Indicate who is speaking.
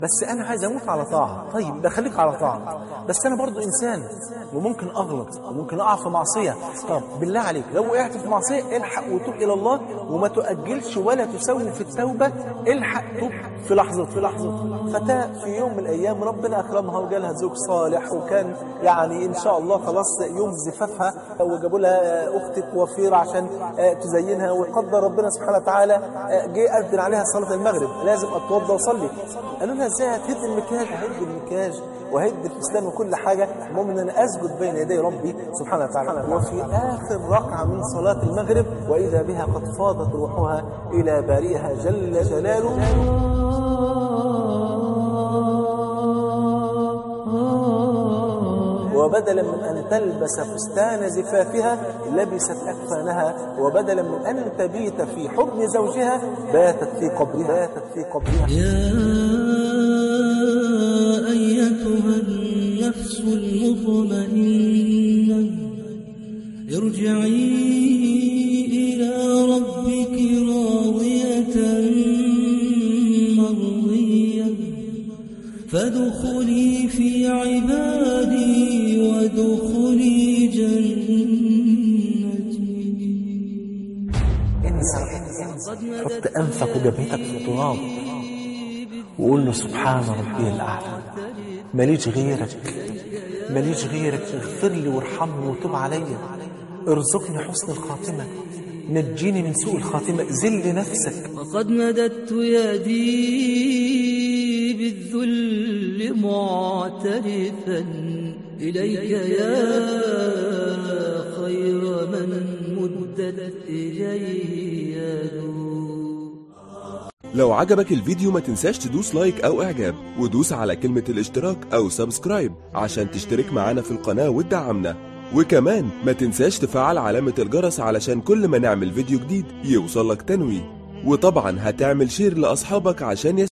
Speaker 1: بس انا عايز اموت على طاعه. طيب ده خليك على طاعه، بس انا برضو انسان وممكن اغلط وممكن اقع في معصيه. طب بالله عليك لو وقعت في معصيه الحق وتوب الى الله، وما تؤجلش ولا تسوف في التوبه. الحق توب في لحظه. فتاة في يوم من الايام ربنا اكرمها وجالها زوج صالح، وكان يعني ان شاء الله خلاص يوم زفافها، وجابوا لها اخت كوافير عشان تزينها، وقدر ربنا سبحانه وتعالى جه اذن عليها صلاه المغرب، لازم اتوضى واصلي. قالوا لها ازاي هتهد المكياج؟ ههد المكياج وهد الاسلام وكل حاجه، المهم ان انا اسجد بين يدي ربي سبحانه وتعالى. وفي اخر ركعه من صلاه المغرب واذا بها قد فاضت روحها الى بارئها جل جلاله. وبدلا من أن تلبس فستان زفافها لبست أكفانها، وبدلا من أن تبيت في حضن زوجها باتت في قبرها.
Speaker 2: يا أيتها النفس المطمئنة ارجعي إلى ربك راضية مرضية فادخلي في عبادي وادخلي جنتي.
Speaker 1: حط أنفك وجبهتك في التراب وقول له سبحان ربي الأعلى، ماليش غيرك، اغفر لي وارحمني وتب علي، ارزقني حسن الخاتمة، نجيني من سوء الخاتمة، ذل نفسك.
Speaker 2: وقد مددت يدي بالذل معترفا إليك يا خير من مدت إليه يده.
Speaker 3: لو عجبك الفيديو ما تنساش تدوس لايك او اعجاب، ودوس على كلمة الاشتراك او سبسكرايب عشان تشترك معانا في القناة وتدعمنا، وكمان ما تنساش تفعل علامة الجرس علشان كل ما نعمل فيديو جديد يوصلك تنويه، وطبعا هتعمل شير لأصحابك عشان